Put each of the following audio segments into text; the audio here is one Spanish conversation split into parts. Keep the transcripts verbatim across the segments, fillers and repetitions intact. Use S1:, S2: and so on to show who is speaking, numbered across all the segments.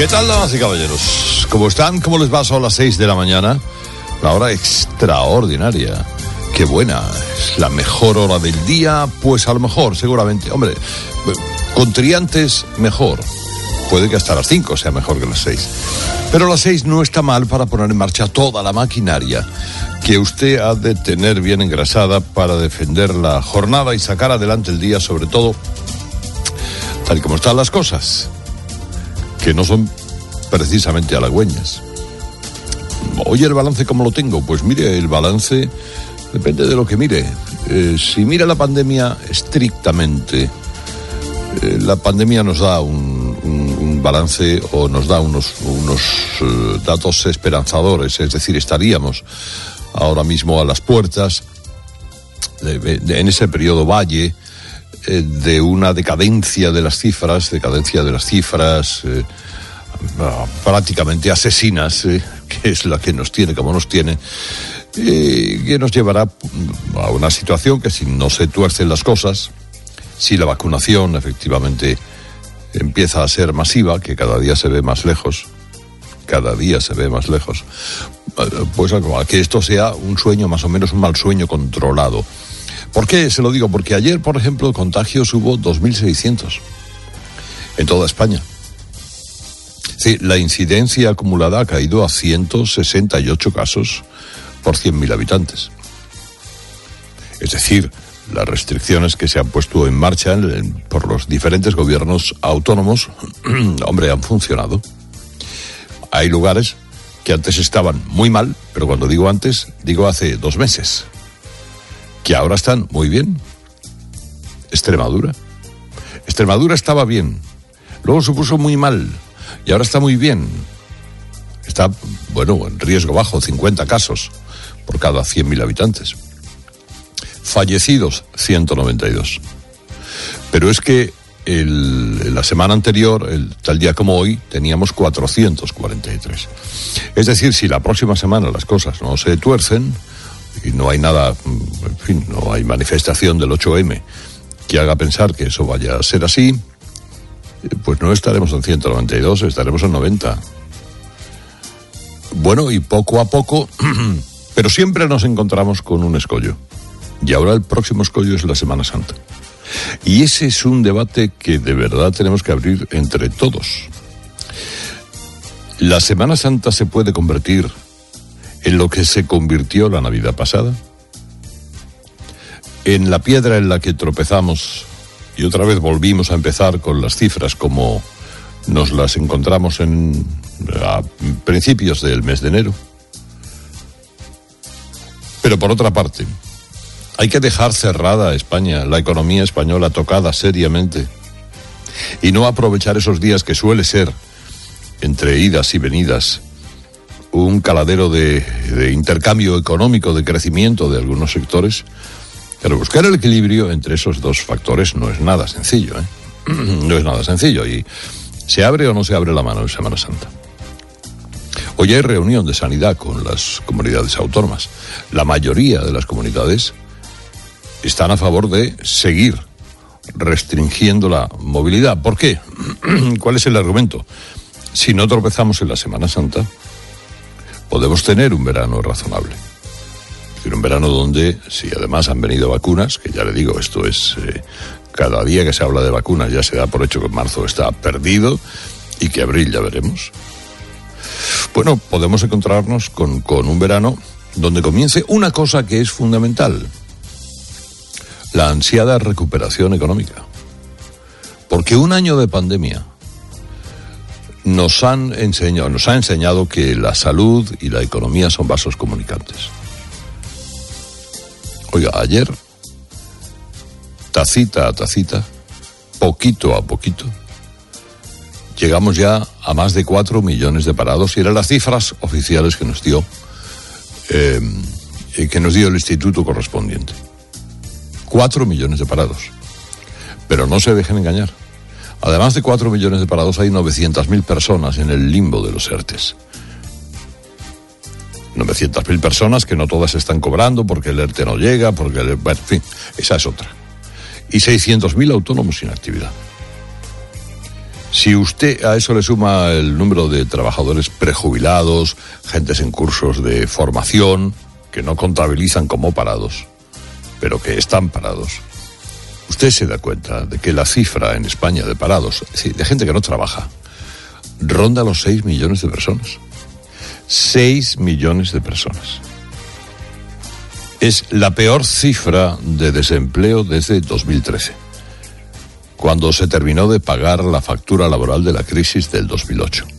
S1: ¿Qué tal, damas y caballeros? ¿Cómo están? ¿Cómo les va? Son las seis de la mañana. La hora extraordinaria. Qué buena. Es la mejor hora del día. Pues a lo mejor, seguramente. Hombre, con triantes, mejor. Puede que hasta las cinco sea mejor que las seis. Pero las seis no está mal para poner en marcha toda la maquinaria que usted ha de tener bien engrasada para defender la jornada y sacar adelante el día, sobre todo tal y como están las cosas, que no son precisamente halagüeñas. Oye, ¿el balance cómo lo tengo? Pues mire, el balance depende de lo que mire. Eh, si mira la pandemia estrictamente, eh, la pandemia nos da un, un, un balance o nos da unos, unos uh, datos esperanzadores, es decir, estaríamos ahora mismo a las puertas, de, de, en ese periodo valle, eh, de una decadencia de las cifras, decadencia de las cifras eh, prácticamente asesinas, eh, que es la que nos tiene como nos tiene, eh, que nos llevará a una situación que, si no se tuercen las cosas, si la vacunación efectivamente empieza a ser masiva, que cada día se ve más lejos, cada día se ve más lejos, pues a que esto sea un sueño, más o menos un mal sueño controlado. ¿Por qué se lo digo? Porque ayer, por ejemplo, contagios hubo dos mil seiscientos en toda España. Sí, la incidencia acumulada ha caído a ciento sesenta y ocho casos por cien mil habitantes. Es decir, las restricciones que se han puesto en marcha en, en, por los diferentes gobiernos autónomos, hombre, han funcionado. Hay lugares que antes estaban muy mal, pero cuando digo antes, digo hace dos meses, que ahora están muy bien. Extremadura. Extremadura estaba bien, luego se puso muy mal y ahora está muy bien. Está, bueno, en riesgo bajo, cincuenta casos por cada cien mil habitantes. Fallecidos, ciento noventa y dos. Pero es que el, la semana anterior, el, tal día como hoy, teníamos cuatrocientos cuarenta y tres. Es decir, si la próxima semana las cosas no se tuercen y no hay nada, en fin, no hay manifestación del ocho eme que haga pensar que eso vaya a ser así, pues no estaremos en ciento noventa y dos, estaremos en noventa. Bueno, y poco a poco, pero siempre nos encontramos con un escollo. Y ahora el próximo escollo es la Semana Santa. Y ese es un debate que de verdad tenemos que abrir entre todos. ¿La Semana Santa se puede convertir en lo que se convirtió la Navidad pasada? En la piedra en la que tropezamos y otra vez volvimos a empezar con las cifras como nos las encontramos en, a principios del mes de enero. Pero por otra parte, hay que dejar cerrada a España, la economía española tocada seriamente, y no aprovechar esos días que suele ser, entre idas y venidas, un caladero de, de intercambio económico, de crecimiento de algunos sectores. Pero buscar el equilibrio entre esos dos factores no es nada sencillo, ¿eh? No es nada sencillo. ¿Y se abre o no se abre la mano en Semana Santa? Hoy hay reunión de sanidad con las comunidades autónomas. La mayoría de las comunidades están a favor de seguir restringiendo la movilidad. ¿Por qué? ¿Cuál es el argumento? Si no tropezamos en la Semana Santa, podemos tener un verano razonable. Es decir, un verano donde, si además han venido vacunas, que ya le digo, esto es, eh, cada día que se habla de vacunas ya se da por hecho que marzo está perdido y que abril ya veremos. Bueno, podemos encontrarnos con, con un verano donde comience una cosa que es fundamental: la ansiada recuperación económica. Porque un año de pandemia nos han enseñado, nos ha enseñado que la salud y la economía son vasos comunicantes. Oiga, ayer, tacita a tacita, poquito a poquito, llegamos ya a más de cuatro millones de parados, y eran las cifras oficiales que nos dio, eh, que nos dio el instituto correspondiente. Cuatro millones de parados. Pero no se dejen engañar. Además de cuatro millones de parados, hay novecientas mil personas en el limbo de los ERTES. novecientas mil personas que no todas están cobrando porque el ERTE no llega, porque el, bueno, en fin, esa es otra. Y seiscientos mil autónomos sin actividad. Si usted a eso le suma el número de trabajadores prejubilados, gentes en cursos de formación, que no contabilizan como parados, pero que están parados, usted se da cuenta de que la cifra en España de parados, es decir, de gente que no trabaja, ronda los seis millones de personas. seis millones de personas. Es la peor cifra de desempleo desde dos mil trece. Cuando se terminó de pagar la factura laboral de la crisis del dos mil ocho.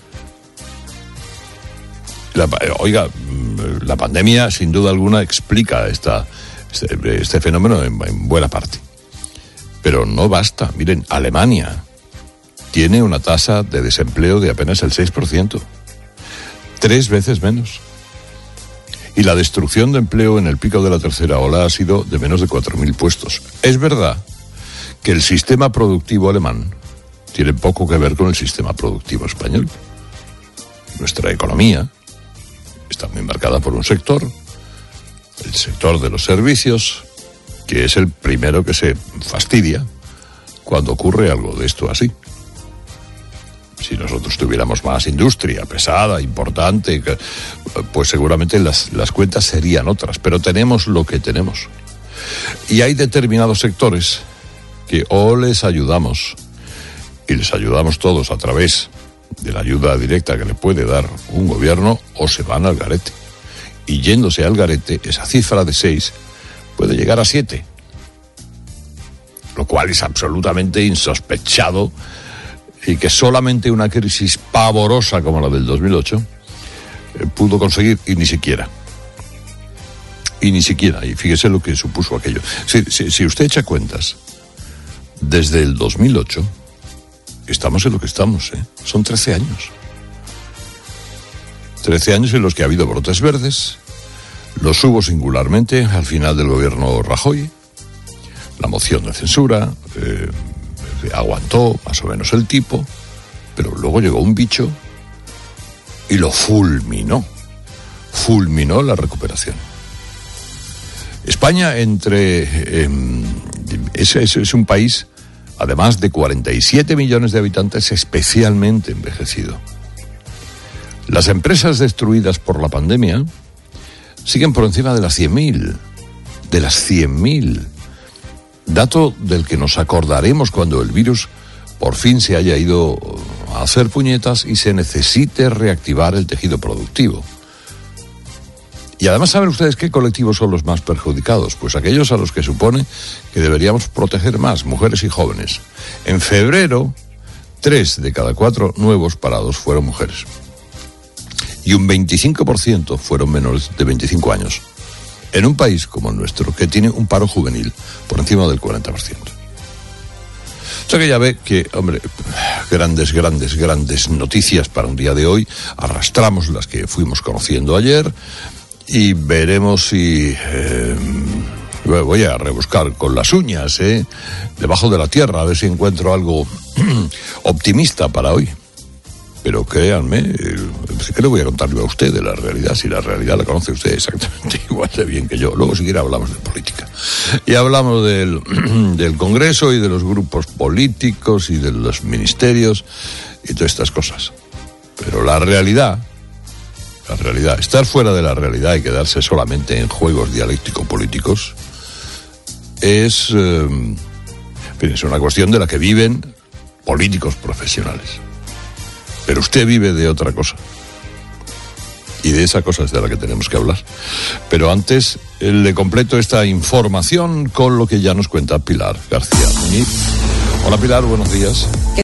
S1: La, oiga, la pandemia sin duda alguna explica esta, este, este fenómeno en, en buena parte. Pero no basta. Miren, Alemania tiene una tasa de desempleo de apenas el seis por ciento. Tres veces menos. Y la destrucción de empleo en el pico de la tercera ola ha sido de menos de cuatro mil puestos. Es verdad que el sistema productivo alemán tiene poco que ver con el sistema productivo español. Nuestra economía está muy marcada por un sector, el sector de los servicios, que es el primero que se fastidia cuando ocurre algo de esto así. Si nosotros tuviéramos más industria pesada, importante, pues seguramente las, las cuentas serían otras, pero tenemos lo que tenemos. Y hay determinados sectores que o les ayudamos, y les ayudamos todos a través de la ayuda directa que le puede dar un gobierno, o se van al garete. Y yéndose al garete, esa cifra de seis puede llegar a siete. Lo cual es absolutamente insospechado, y que solamente una crisis pavorosa como la del dos mil ocho eh, pudo conseguir, y ni siquiera. Y ni siquiera, y fíjese lo que supuso aquello. Si, si, si usted echa cuentas, desde el dos mil ocho estamos en lo que estamos, ¿eh? Son trece años. trece años en los que ha habido brotes verdes, los hubo singularmente al final del gobierno Rajoy, la moción de censura, eh, aguantó más o menos el tipo, pero luego llegó un bicho y lo fulminó, fulminó la recuperación. España entre eh, es, es, es un país, además de cuarenta y siete millones de habitantes, especialmente envejecido. Las empresas destruidas por la pandemia siguen por encima de las cien mil, de las cien mil, dato del que nos acordaremos cuando el virus por fin se haya ido a hacer puñetas y se necesite reactivar el tejido productivo. Y además, ¿saben ustedes qué colectivos son los más perjudicados? Pues aquellos a los que supone que deberíamos proteger más, mujeres y jóvenes. En febrero, tres de cada cuatro nuevos parados fueron mujeres. Y un veinticinco por ciento fueron menores de veinticinco años. En un país como el nuestro, que tiene un paro juvenil por encima del cuarenta por ciento. O sea que ya ve que, hombre, grandes, grandes, grandes noticias para un día de hoy. Arrastramos las que fuimos conociendo ayer. Y veremos si... Eh, voy a rebuscar con las uñas, ¿eh? Debajo de la tierra, a ver si encuentro algo optimista para hoy. Pero créanme, ¿qué le voy a contar yo a usted de la realidad? Si la realidad la conoce usted exactamente igual de bien que yo. Luego, si quiere, hablamos de política. Y hablamos del, del Congreso y de los grupos políticos y de los ministerios y todas estas cosas. Pero la realidad... La realidad, estar fuera de la realidad y quedarse solamente en juegos dialéctico-políticos es, eh, en fin, es una cuestión de la que viven políticos profesionales. Pero usted vive de otra cosa. Y de esa cosa es de la que tenemos que hablar. Pero antes le completo esta información con lo que ya nos cuenta Pilar García Muñiz. Hola Pilar, buenos días.